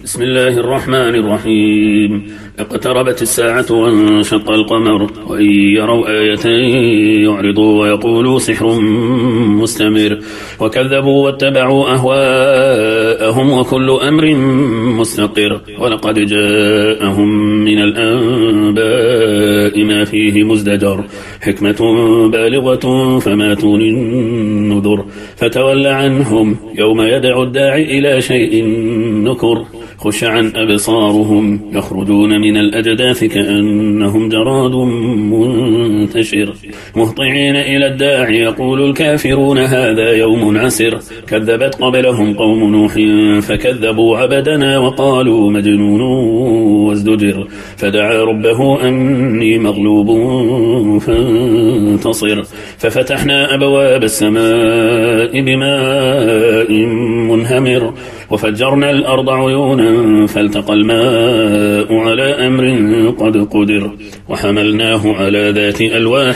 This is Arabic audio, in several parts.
بسم الله الرحمن الرحيم. اقتربت الساعة وانشق القمر وإن يروا آية يعرضوا ويقولوا سحر مستمر وكذبوا واتبعوا أهواءهم وكل أمر مستقر ولقد جاءهم من الأنباء ما فيه مزدجر حكمة بالغة فما تغني النذر فتول عنهم يوم يدعو الداعي إلى شيء نكر خش عن أبصارهم يخرجون من الأجداث كأنهم جراد منتشر مهطعين إلى الداعي يقول الكافرون هذا يوم عسر كذبت قبلهم قوم نوح فكذبوا عبدنا وقالوا مجنون وازدجر فدعا ربه أني مغلوب فانتصر ففتحنا أبواب السماء بماء منهمر وفجرنا الأرض عيونا فالتقى الماء على أمر قد قدر وحملناه على ذات ألواح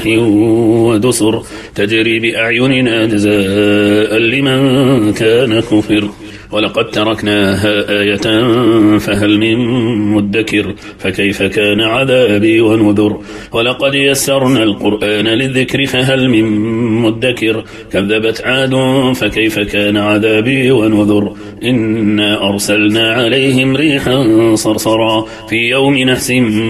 ودسر تجري بأعيننا جزاء لمن كان كفر ولقد تركناها آية فهل من مدكر فكيف كان عذابي ونذر ولقد يسرنا القرآن للذكر فهل من مدكر كذبت عاد فكيف كان عذابي ونذر إنا أرسلنا عليهم ريحا صرصرا في يوم نحس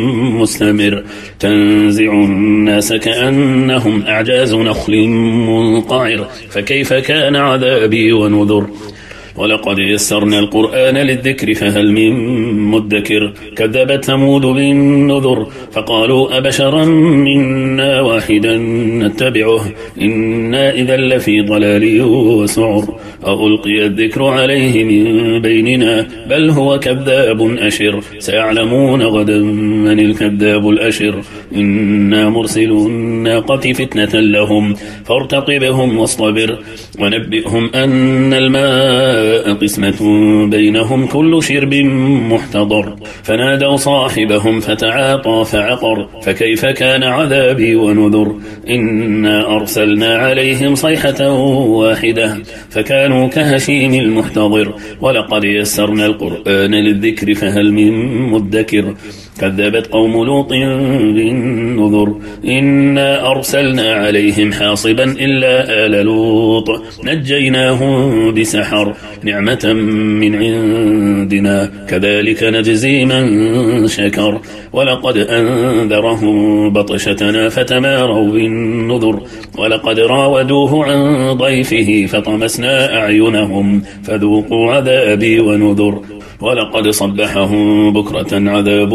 مستمر تنزع الناس كأنهم أعجاز نخل منقعر فكيف كان عذابي ونذر ولقد يسرنا القرآن للذكر فهل من مدكر كذبت ثمود بالنذر فقالوا أبشرا منا واحدا نتبعه إنا إذا لفي ضلال وسعر ألقي الذكر عليه من بيننا بل هو كذاب أشر سيعلمون غدا من الكذاب الأشر إنا مرسل الناقة فتنة لهم فارتقبهم واصطبر ونبئهم أن الماء قسمة بينهم كل شرب محتضر فنادوا صاحبهم فتعاطى فعقر فكيف كان عذابي ونذر إنا أرسلنا عليهم صيحة واحدة فكانوا كهشيم المحتضر ولقد يسرنا القرآن للذكر فهل من مدكر كذبت قوم لوط بالنذر إنا أرسلنا عليهم حاصبا إلا آل لوط نجيناهم بسحر نعمة من عندنا كذلك نجزي من شكر ولقد أنذرهم بطشتنا فتماروا بالنذر ولقد راودوه عن ضيفه فطمسنا أعينهم فذوقوا عذابي ونذر ولقد صبحهم بكرة عذاب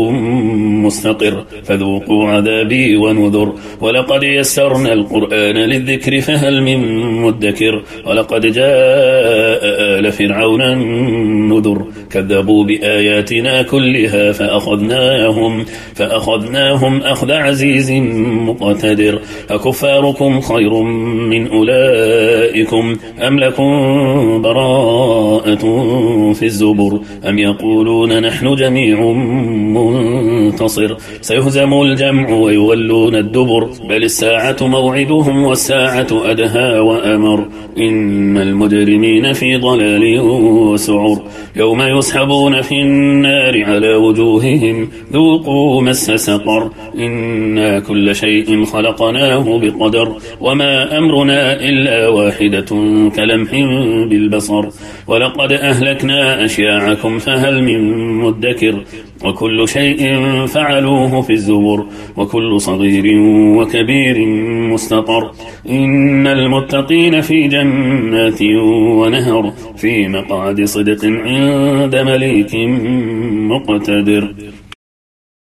مستقر فذوقوا عذابي ونذر ولقد يسرنا القرآن للذكر فهل من مدكر ولقد جاء آل فرعون النذر كذبوا بآياتنا كلها فأخذناهم أخذ عزيز مقتدر أكفاركم خير من أولئكم أم لكم براءة في الزبر أم يقولون نحن جميع منتصر سيهزم الجمع ويولون الدبر بل الساعة موعدهم والساعة أدهى وأمر إن المجرمين في ضلال وسعر يوم يسحبون في النار على وجوههم ذوقوا مس سقر إنا كل شيء خلقناه بقدر وما أمرنا إلا واحدة كلمح بالبصر ولقد أهلكنا أشياعكم فهل من مدكر وكل شيء فعلوه في الزبر وكل صغير وكبير مستطر إن المتقين في جنات ونهر في مقعد صدق عند مليك مقتدر.